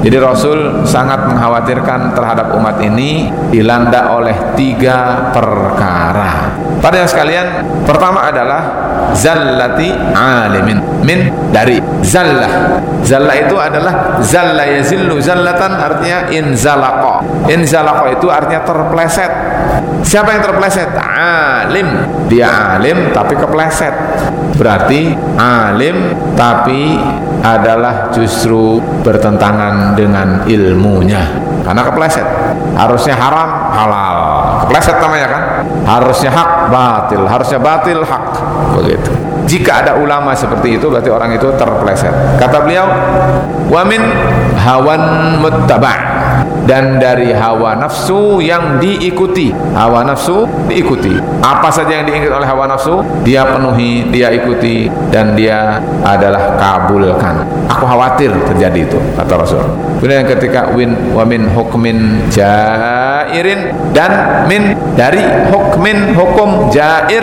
Jadi Rasul sangat mengkhawatirkan terhadap umat ini dilanda oleh 3 perkara. Pada yang sekalian, pertama adalah zallati alimin. Min dari zallah. Zallah itu adalah zalla yazillu zallatan, artinya inzalaqa. Inzalaqa itu artinya terpleset. Siapa yang terpleset? Alim. Dia alim tapi kepleset. Berarti alim tapi adalah justru bertentangan dengan ilmunya karena kepleset. Harusnya haram halal, kepleset namanya kan. Harusnya hak batil, harusnya batil hak, begitu. Jika ada ulama seperti itu berarti orang itu terpleset. Kata beliau, wa min hawan muttaba', dan dari hawa nafsu yang diikuti. Hawa nafsu diikuti. Apa saja yang diingin oleh hawa nafsu, dia penuhi, dia ikuti, dan dia adalah kabulkan. Aku khawatir terjadi itu, kata Rasul. Kemudian ketika wa min hukmin jairin, dan min dari hukmin hukum jair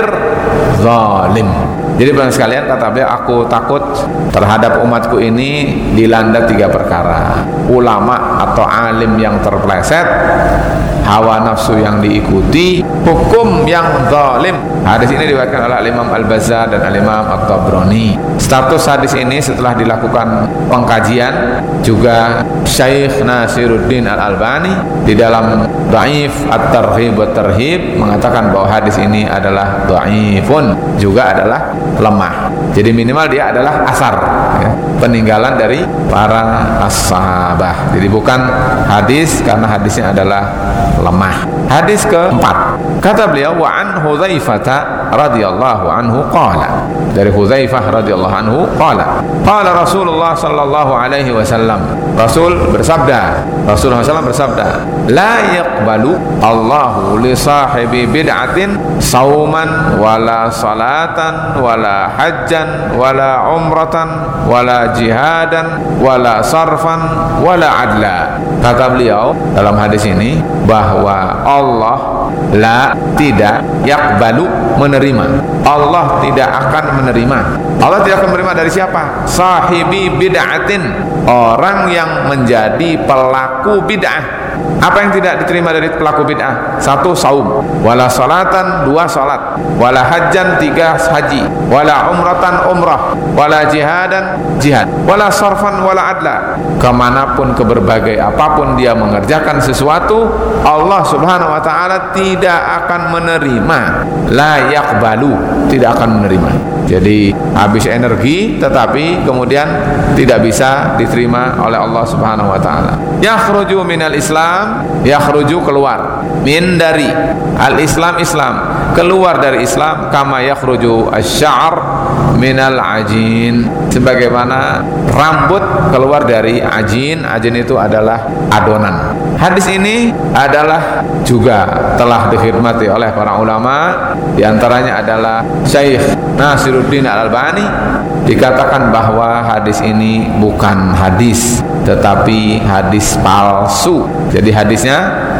zalim. Jadi bang sekalian, kata beliau, aku takut terhadap umatku ini dilanda 3 perkara. Ulama atau alim yang terpleset, hawa nafsu yang diikuti, hukum yang zalim. Hadis ini diriwayatkan oleh Imam Al-Bazzar dan Imam At-Tabrani. Status hadis ini setelah dilakukan pengkajian juga Syekh Nasiruddin Al-Albani di dalam Dhaif At-Targhib wa Tarhib mengatakan bahwa hadis ini adalah dhaifun, juga adalah lemah. Jadi minimal dia adalah asar, ya, peninggalan dari para as-sahabah. Jadi bukan hadis karena hadisnya adalah lemah. Hadis keempat, kata beliau, wa an Hudzaifah radhiyallahu anhu qala, dari Hudzaifah radhiyallahu anhu qala, qala Rasulullah sallallahu alaihi wasallam, Rasul bersabda, Rasulullah SAW bersabda, la yaqbalu Allahu li sahibi bid'atin sauman wala salatan wala hajjan wala umratan wala jihadan wala sarfan wala adla. Kata beliau dalam hadis ini bahwa Allah tidak yaqbalu, menerima. Allah tidak akan menerima. Allah tidak akan menerima dari siapa? Sahibi bid'atin, orang yang menjadi pelaku bid'ah. Apa yang tidak diterima dari pelaku bid'ah? 1, saum, wala salatan, 2, salat, wala hajjan, 3, haji, wala umratan, umrah, wala jihadan, jihad, wala sarfan, wala adla. Kemanapun, ke berbagai apapun dia mengerjakan sesuatu, Allah subhanahu wa ta'ala tidak akan menerima. La yaqbalu, tidak akan menerima. Jadi habis energi tetapi kemudian tidak bisa diterima oleh Allah subhanahu wa ta'ala. Yakhruju minal Islam, yakhruju keluar, min dari al-Islam, Islam, keluar dari Islam, kama yakhruju asy-sya'r minal ajin, sebagaimana rambut keluar dari ajin. Ajin itu adalah adonan. Hadis ini adalah juga telah dikhidmati oleh para ulama, diantaranya adalah Syekh Nasiruddin Al-Albani. Dikatakan bahwa hadis ini bukan hadis tetapi hadis palsu. Jadi hadisnya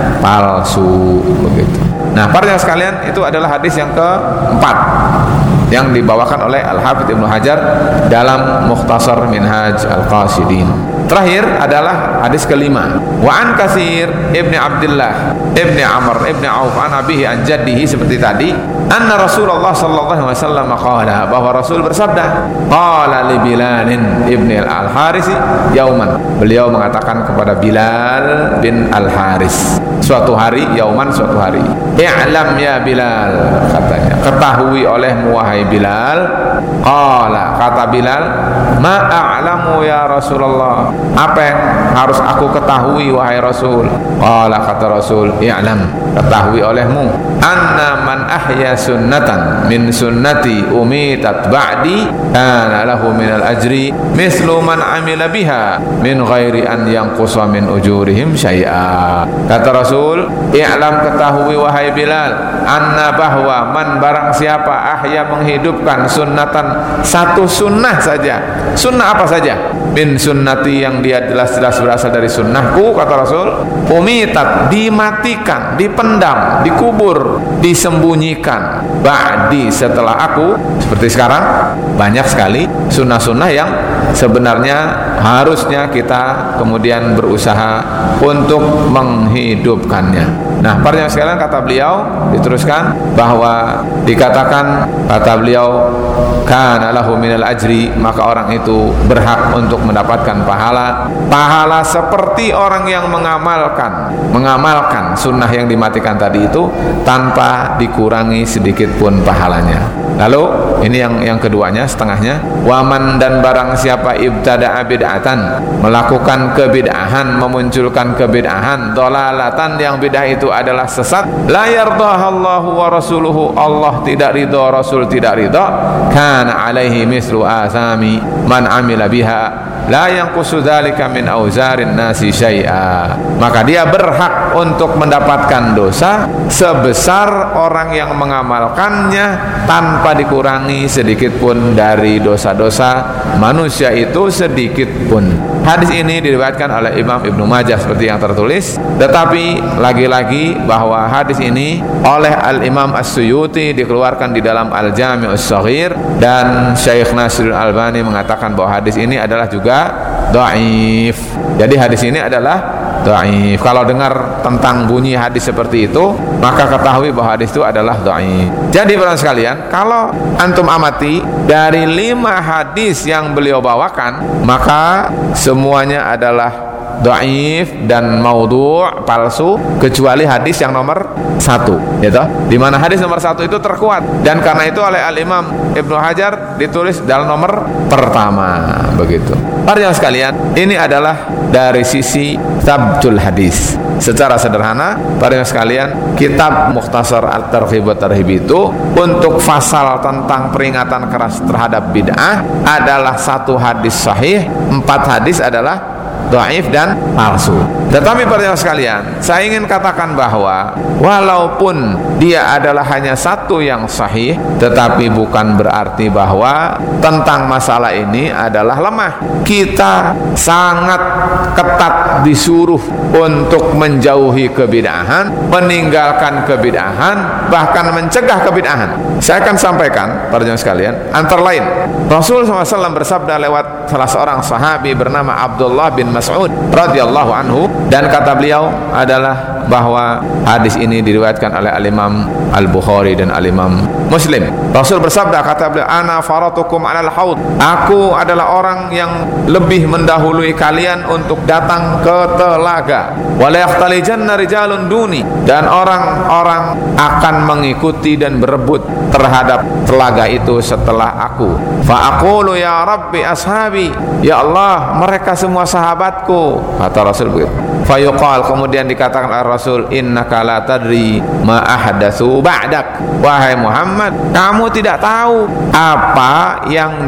palsu, begitu. Nah, para jamaah sekalian, itu adalah hadis yang keempat yang dibawakan oleh Al-Hafidz Ibnu Hajar dalam Mukhtasar Minhaj Al-Qasidin. Terakhir adalah hadis kelima. Wa an Katsir ibni Abdullah ibni Amr ibni Auf an abihi an jaddihi, seperti tadi. Anna Rasulullah sallallahu alaihi wasallam qala, bahwa Rasul bersabda, qala li Bilal ibni Al-Harits yauman, beliau mengatakan kepada Bilal bin Al-Haris suatu hari, yauman, suatu hari, i'lam ya Bilal, katanya, ketahui olehmu wahai Bilal. Qala, kata Bilal, ma a'lamu ya Rasulullah, apa yang harus aku ketahui wahai Rasul? Qala, kata Rasul, i'lam, ketahui olehmu, anna man ahya sunnatan min sunnati umitat ba'di kana lahu minal ajri mislu man amila biha min ghairi an yanqusa min ujurihim syai'a. Kata Rasul, i'lam, ketahui wahai Bilal, anna bahwa man barang siapa ahya menghidupkan sunnatan, satu sunnah saja. Sunnah apa saja? Min sunnati, yang dia jelas-jelas berasal dari sunnahku, kata Rasul, umitat, dimatikan, dipendam, dikubur, disembunyikan, ba'di, setelah aku. Seperti sekarang banyak sekali sunnah-sunnah yang sebenarnya harusnya kita kemudian berusaha untuk menghidupkannya. Nah, para jamaah sekalian, kata beliau, diteruskan bahwa dikatakan, kata beliau, kana lahu minal ajri, maka orang itu berhak untuk mendapatkan pahala seperti orang yang mengamalkan sunnah yang dimatikan tadi itu tanpa dikurangi sedikit pun pahalanya. Lalu ini yang keduanya, setengahnya, waman, dan barang siapa ibtada'a bid'atan, melakukan kebid'ahan, memunculkan kebid'ahan, dolalatan, yang bid'ah itu adalah sesat, la yardahallahu wa rasuluhu, Allah tidak ridha, Rasul tidak ridha, kana alaihi mislu asami man amila biha la yanqusu dzalika min auzarin nasi syai'a, maka dia berhak untuk mendapatkan dosa sebesar orang yang mengamalkannya tanpa dikurangi sedikit pun dari dosa-dosa manusia itu sedikit pun. Hadis ini diriwayatkan oleh Imam Ibnu Majah seperti yang tertulis, tetapi lagi-lagi bahwa hadis ini oleh Al-Imam As-Suyuti dikeluarkan di dalam Al-Jami' As-Shaghir, dan Syekh Nasiruddin Albani mengatakan bahwa hadis ini adalah juga dhaif. Jadi hadis ini adalah dhaif. Kalau dengar tentang bunyi hadis seperti itu, maka ketahui bahwa hadis itu adalah dhaif. Jadi para sekalian, kalau antum amati dari 5 hadis yang beliau bawakan, maka semuanya adalah dhaif dan maudhu', palsu, kecuali hadis yang nomor 1, ya toh? Di mana hadis nomor 1 itu terkuat, dan karena itu oleh Al-Imam Ibnu Hajar ditulis dalam nomor pertama, begitu. Para jamaah sekalian, ini adalah dari sisi tabtul hadis. Secara sederhana, para jamaah sekalian, kitab Mukhtasar At-Targhib wa Tarhib itu untuk pasal tentang peringatan keras terhadap bid'ah adalah 1 hadis sahih, 4 hadis adalah dhaif dan palsu. Tetapi para jamaah sekalian, saya ingin katakan bahwa walaupun dia adalah hanya 1 yang sahih, tetapi bukan berarti bahwa tentang masalah ini adalah lemah. Kita sangat ketat disuruh untuk menjauhi kebid'ahan, meninggalkan kebid'ahan, bahkan mencegah kebid'ahan. Saya akan sampaikan para jamaah sekalian, antara lain Rasulullah SAW bersabda lewat salah seorang sahabi bernama Abdullah bin Mas'ud radhiyallahu anhu, dan kata beliau adalah bahwa hadis ini diriwayatkan oleh Al-Imam Al-Bukhari dan Al-Imam Muslim. Rasul bersabda, kata beliau, ana faratukum 'alal haud, aku adalah orang yang lebih mendahului kalian untuk datang ke telaga, wa la yahtalijanna rijalun duni, dan orang-orang akan mengikuti dan berebut terhadap telaga itu setelah aku. Fa aqulu ya rabbi ashabi, ya Allah, mereka semua sahabatku, kata Rasul begitu. Fa yuqal, kemudian dikatakan oleh Rasul, innaka la tadri ma ahdatsu ba'dak, wahai Muhammad, kamu tidak tahu apa yang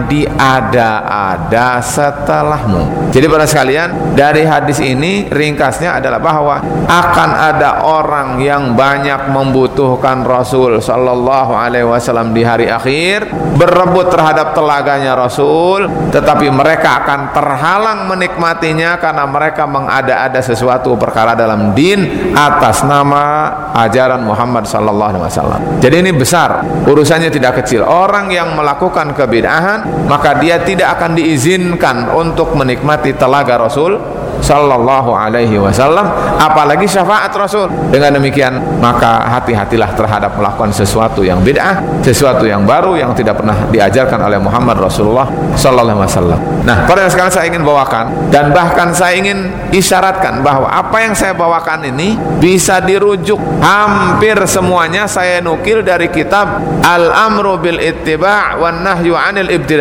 diada-ada setelahmu. Jadi para sekalian, dari hadis ini ringkasnya adalah bahwa akan ada orang yang banyak membutuhkan Rasul sallallahu alaihi wasallam di hari akhir, berebut terhadap telaganya Rasul, tetapi mereka akan terhalang menikmatinya karena mereka mengada-ada sesuatu perkara dalam din atas nama ajaran Muhammad sallallahu alaihi wasallam. Jadi ini besar, urusannya tidak kecil. Orang yang melakukan kebid'ahan, maka dia tidak akan diizinkan untuk menikmati telaga Rasul sallallahu alaihi wasallam, apalagi syafaat Rasul. Dengan demikian, maka hati-hatilah terhadap melakukan sesuatu yang bid'ah, sesuatu yang baru yang tidak pernah diajarkan oleh Muhammad Rasulullah sallallahu alaihi wasallam. Nah, pada sekarang saya ingin bawakan, dan bahkan saya ingin isyaratkan bahwa apa yang saya bawakan ini bisa dirujuk hampir semuanya saya nukil dari kitab Al-Amru bil Ittiba' wan Nahyu 'anil Ibtida'.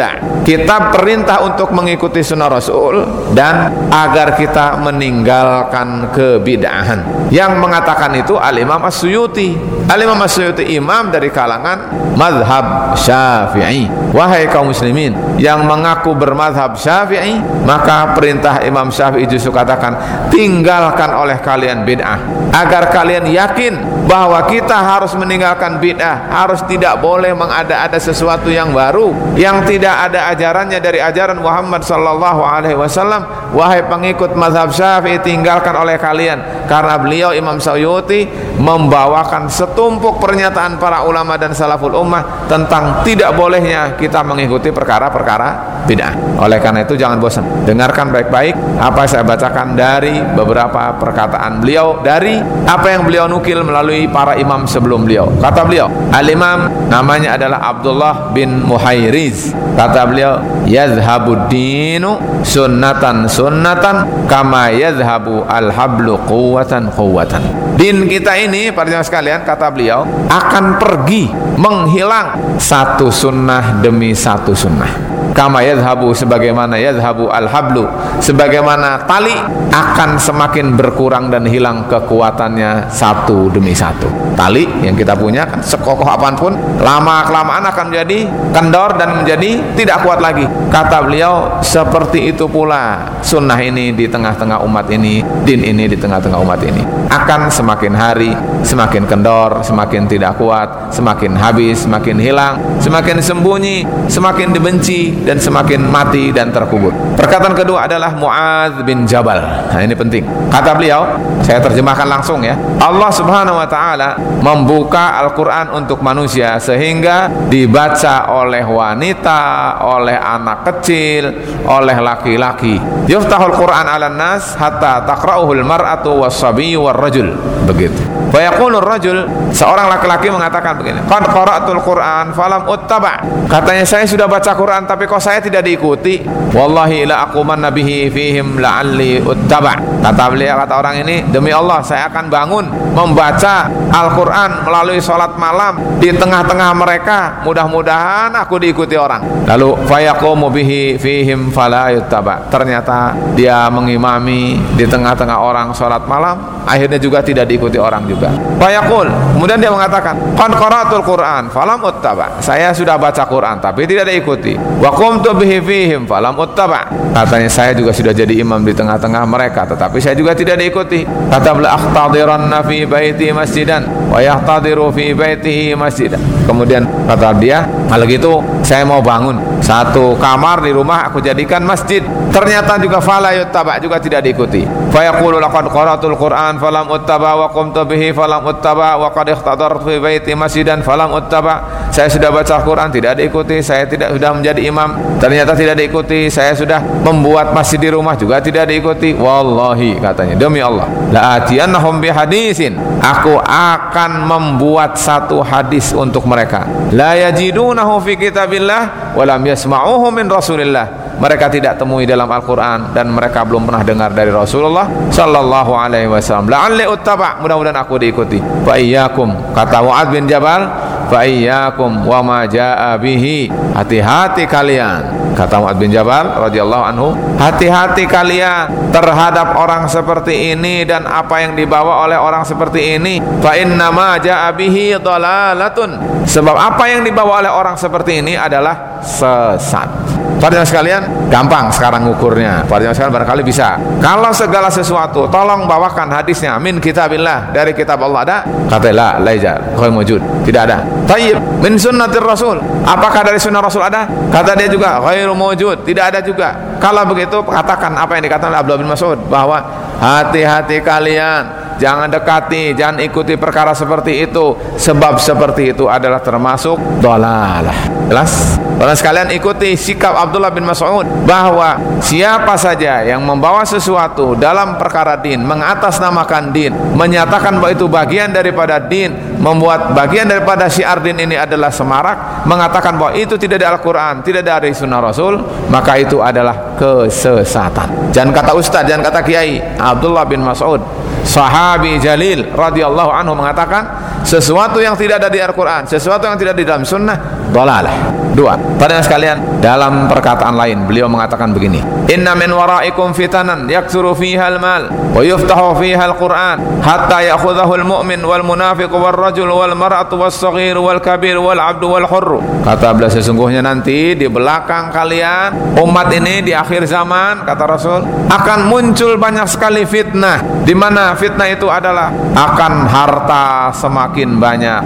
kita perintah untuk mengikuti sunnah Rasul dan agar kita meninggalkan kebid'ahan. Yang mengatakan itu Al-Imam As-Suyuti. Al-Imam As-Suyuti imam dari kalangan mazhab Syafi'i. Wahai kaum muslimin yang mengaku bermazhab Syafi'i, maka perintah Imam Syafi'i justru katakan, tinggalkan oleh kalian bid'ah, agar kalian yakin bahwa kita harus meninggalkan bid'ah, harus tidak boleh mengada-ada sesuatu yang baru yang tidak ada ajarannya dari ajaran Muhammad sallallahu alaihi wasallam. Wahai pengikut mazhab Syafi'i, tinggalkan oleh kalian. Karena beliau Imam Suyuti membawakan setumpuk pernyataan para ulama dan salaful ummah tentang tidak bolehnya kita mengikuti perkara-perkara bid'ah. Oleh karena itu jangan bosan, dengarkan baik-baik apa saya bacakan dari beberapa perkataan beliau, dari apa yang beliau nukil melalui para imam sebelum beliau. Kata beliau, al-imam namanya adalah Abdullah bin Muhairiz. Kata beliau, yazhabud dinu sunnatan sunnatan kama yazhabu al-hablu quwwatan quwwatan. Din kita ini, para jemaah sekalian, kata beliau, akan pergi menghilang satu sunnah demi satu sunnah. Kama yazhabu, sebagaimana yazhabu al-hablu, sebagaimana tali akan semakin berkurang dan hilang kekuatannya satu demi satu. Tali yang kita punya kan sekokoh apapun, lama-kelamaan akan menjadi kendor dan menjadi tidak kuat lagi. Kata beliau, seperti itu pula sunnah ini di tengah-tengah umat ini, din ini di tengah-tengah umat ini akan semakin hari semakin kendor, semakin tidak kuat, semakin habis, semakin hilang, semakin sembunyi, semakin dibenci, dan semakin mati dan terkubur. Perkataan kedua adalah Mu'adz bin Jabal. Nah, ini penting. Kata beliau, saya terjemahkan langsung ya. Allah Subhanahu wa taala membuka Al-Qur'an untuk manusia sehingga dibaca oleh wanita, oleh anak kecil, oleh laki-laki. Yuftahul Qur'an 'alan nas hatta taqra'uhul mar'atu was-sabiyyu war-rajul. Begitu. Fa yaqulur rajul, seorang laki-laki mengatakan begini, qad qara'tul Qur'an falam uttaba. Katanya, saya sudah baca Quran tapi kok saya tidak diikuti. Wallahi la aqumanna bihi fihim la'alli uttaba. Kata beliau, kata orang ini, demi Allah saya akan bangun membaca Al-Quran melalui sholat malam di tengah-tengah mereka, mudah-mudahan aku diikuti orang. Lalu fayaqumu bihi fihim fala yuttaba. Ternyata dia mengimami di tengah-tengah orang sholat malam, akhirnya juga tidak diikuti orang juga. Fayaqul, kemudian dia mengatakan, qad qara'tul Quran falam uttaba. Saya sudah baca Quran tapi tidak diikuti. Wa qumtu bihi fihim falam uttaba. Katanya, saya juga sudah jadi imam di tengah-tengah mereka tetapi saya juga tidak diikuti. Kata beliau, ahtadiranna fi baiti masjidan wa yahtadiru fi baitihi masjidan. Kemudian kata dia, kalau gitu saya mau bangun satu kamar di rumah aku jadikan masjid. Ternyata juga fala yuttaba, juga tidak diikuti. Fa yaqulu laqad qara'tul Qur'an falam uttaba wa qumtu bihi falam uttaba wa qad ihtadartu fi baiti masjidan falam uttaba. Saya sudah baca Quran tidak diikuti, saya tidak sudah menjadi imam ternyata tidak diikuti, saya sudah membuat masjid di rumah juga tidak diikuti. Wallahi, katanya, demi Allah, la atiyannahum bi hadisin, aku akan membuat satu hadis untuk mereka, la yajidunahu fi kitabillah wa lam yasma'uhu min Rasulillah. Mereka tidak temui dalam Al-Quran dan mereka belum pernah dengar dari Rasulullah sallallahu alaihi wasallam. La'alli uttaba, mudah-mudahan aku diikuti. Fa iyyakum, kata Mu'adz bin Jabal, fa iyyakum wa ma jaa bihi, hati-hati kalian. Kata Mu'adz bin Jabal radhiyallahu anhu, hati-hati kalian terhadap orang seperti ini dan apa yang dibawa oleh orang seperti ini. Fa inna ma jaa bihi dhalalatun, sebab apa yang dibawa oleh orang seperti ini adalah sesat. Para jemaah sekalian, gampang sekarang ngukurnya. Para jemaah sekalian barangkali bisa. Kalau segala sesuatu, tolong bawakan hadisnya min kitabillah, dari kitab Allah ada? Kata la laija, ghairu wujud, tidak ada. Tayyib, min sunnatir Rasul, apakah dari sunnah Rasul ada? Kata dia juga ghairu wujud, tidak ada juga. Kalau begitu, katakan apa yang dikatakan oleh Abdullah bin Mas'ud, bahwa hati-hati kalian, jangan dekati, jangan ikuti perkara seperti itu, sebab seperti itu adalah termasuk dhalalah. Jelas? Para sekalian, ikuti sikap Abdullah bin Mas'ud bahwa siapa saja yang membawa sesuatu dalam perkara din, mengatasnamakan din, menyatakan bahwa itu bagian daripada din, membuat bagian daripada syiar din ini adalah semarak, mengatakan bahwa itu tidak dari Al-Quran, tidak dari sunnah Rasul, maka itu adalah kesesatan. Jangan kata ustaz, jangan kata kiai. Abdullah bin Mas'ud, sahabi jalil radhiyallahu anhu, mengatakan sesuatu yang tidak ada di Al-Quran, sesuatu yang tidak di dalam sunnah, dhalalah. Dua. Para sekalian, dalam perkataan lain beliau mengatakan begini, inna min waraikum fitanan yaksuru fiha al-mal wa yuftahu fiha al-Qur'an hatta ya'khudhahu al-mu'min wal munafiq wal rajul wal mar'atu was saghir wal kabir wal 'abdu wal hurr. Kata beliau, sesungguhnya nanti di belakang kalian umat ini di akhir zaman, kata Rasul, akan muncul banyak sekali fitnah, di mana fitnah itu adalah akan harta semakin banyak,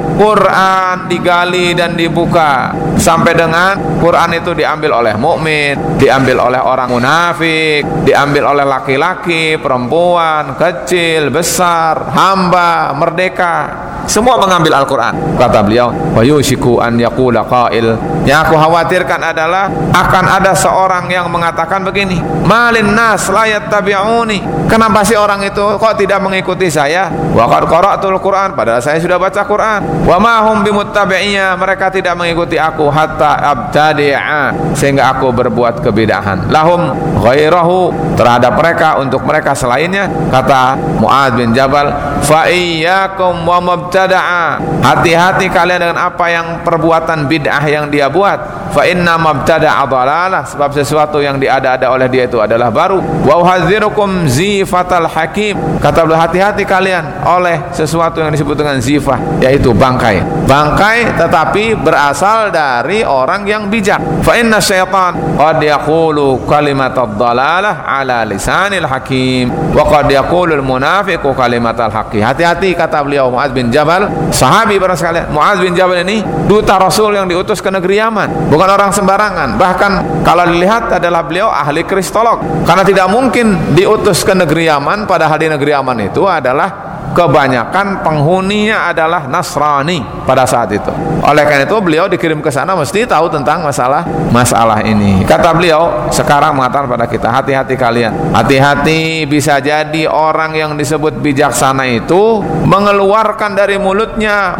Quran digali dan dibuka sampai dengan Quran itu diambil oleh mukmin, diambil oleh orang munafik, diambil oleh laki-laki, perempuan, kecil, besar, hamba, merdeka, semua mengambil Al-Quran. Kata beliau, wa yushiku an yaqula qail, yang aku khawatirkan adalah akan ada seorang yang mengatakan begini, malin nas la yattabi'uni, kenapa sih orang itu kok tidak mengikuti saya? Wa qad qara'tul Quran, padahal saya sudah baca Quran. Wa ma hum bimuttabi'iyya, mereka tidak mengikuti aku, hatta abtadi'a, sehingga aku berbuat kebidahan. Lahum ghairahu, terhadap mereka, untuk mereka selainnya. Kata Mu'adz bin Jabal, fa iyyakum wa mubtada'a, hati-hati kalian dengan apa yang perbuatan bid'ah yang dia buat. Fa inna mubtada'a dhalalah, sebab sesuatu yang diada-ada oleh dia itu adalah baru. Wa uhadzirukum zifatal hakim, kata beliau, hati-hati kalian oleh sesuatu yang disebut dengan zifah, yaitu bangkai. Bangkai tetapi berasal dari orang yang bijak. Fa inna syaitan qad yaqulu kalimatad dhalalah ala lisanil hakim wa qad yaqulu al munafiqu kalimatal haqqi. Hati-hati, kata beliau Mu'adz bin Jabal, sahabi para sekalian. Mu'adz bin Jabal ini duta Rasul yang diutus ke negeri Yaman, bukan orang sembarangan. Bahkan kalau dilihat adalah beliau ahli kristolog, karena tidak mungkin diutus ke negeri Yaman padahal di negeri Yaman itu adalah kebanyakan penghuninya adalah Nasrani pada saat itu. Oleh karena itu beliau dikirim ke sana mesti tahu tentang masalah ini. Kata beliau sekarang mengatakan pada kita, hati-hati kalian, hati-hati, bisa jadi orang yang disebut bijaksana itu mengeluarkan dari mulutnya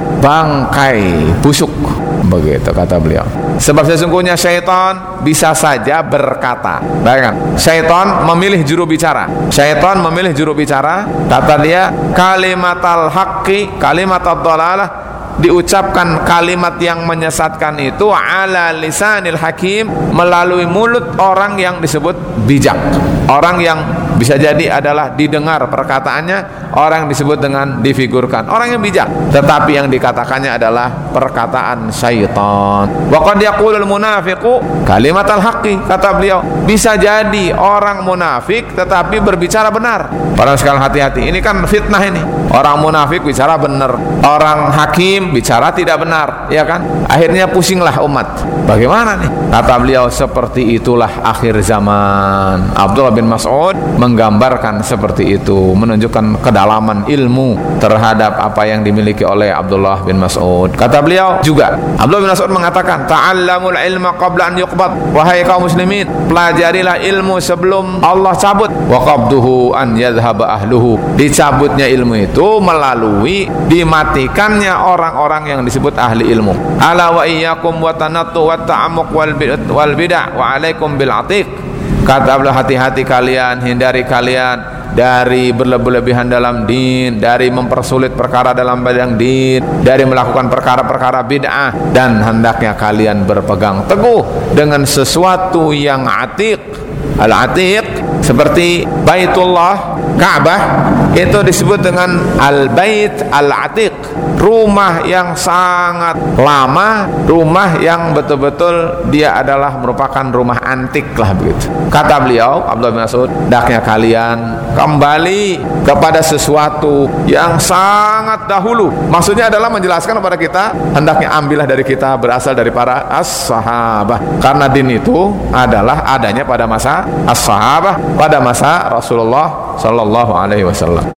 bangkai busuk. Begitu kata beliau. Sebab sesungguhnya syaitan bisa saja berkata. Bayangkan, syaitan memilih juru bicara. Syaitan memilih juru bicara. Kata dia, kalimatal haqqi, kalimatal dhalalah, diucapkan kalimat yang menyesatkan itu ala lisanil hakim, melalui mulut orang yang disebut bijak, orang yang bisa jadi adalah didengar perkataannya, orang yang disebut dengan difigurkan, orang yang bijak, tetapi yang dikatakannya adalah perkataan syaitan. Wa qad yaqulul munafiqu kalimatal haqqi, kata beliau, bisa jadi orang munafik tetapi berbicara benar. Para sekalian, hati-hati, ini kan fitnah ini. Orang munafik bicara benar, orang hakim bicara tidak benar, ya kan? Akhirnya pusinglah umat. Bagaimana nih? Kata beliau, seperti itulah akhir zaman. Abdullah bin Mas'ud menggambarkan seperti itu, menunjukkan kedalaman ilmu terhadap apa yang dimiliki oleh Abdullah bin Mas'ud. Kata beliau juga, Abdullah bin Mas'ud mengatakan, ta'allamul ilma qabla an yuqbad, wahai kaum muslimin, pelajarilah ilmu sebelum Allah cabut. Wa qabduhu an yadhhaba ahluhu, dicabutnya ilmu itu melalui dimatikannya orang-orang yang disebut ahli ilmu. Ala wa iyyakum wa tanattu wa ta'ammuq wal bid'ah wa alaikum bil atiq. Kata beliau, hati-hati kalian, hindari kalian dari berlebih-lebihan dalam din, dari mempersulit perkara dalam bidang din, dari melakukan perkara-perkara bid'ah, dan hendaknya kalian berpegang teguh dengan sesuatu yang atiq. Al-atiq seperti Baitullah, Ka'bah, itu disebut dengan Al-Bait Al-Atiq, rumah yang sangat lama, rumah yang betul-betul dia adalah merupakan rumah antik lah begitu. Kata beliau Abdullah bin Mas'ud, hendaknya kalian kembali kepada sesuatu yang sangat dahulu. Maksudnya adalah menjelaskan kepada kita, hendaknya ambillah dari kita berasal dari para as-sahabah, karena din itu adalah adanya pada masa as-sahabah, pada masa Rasulullah sallallahu alaihi wasallam.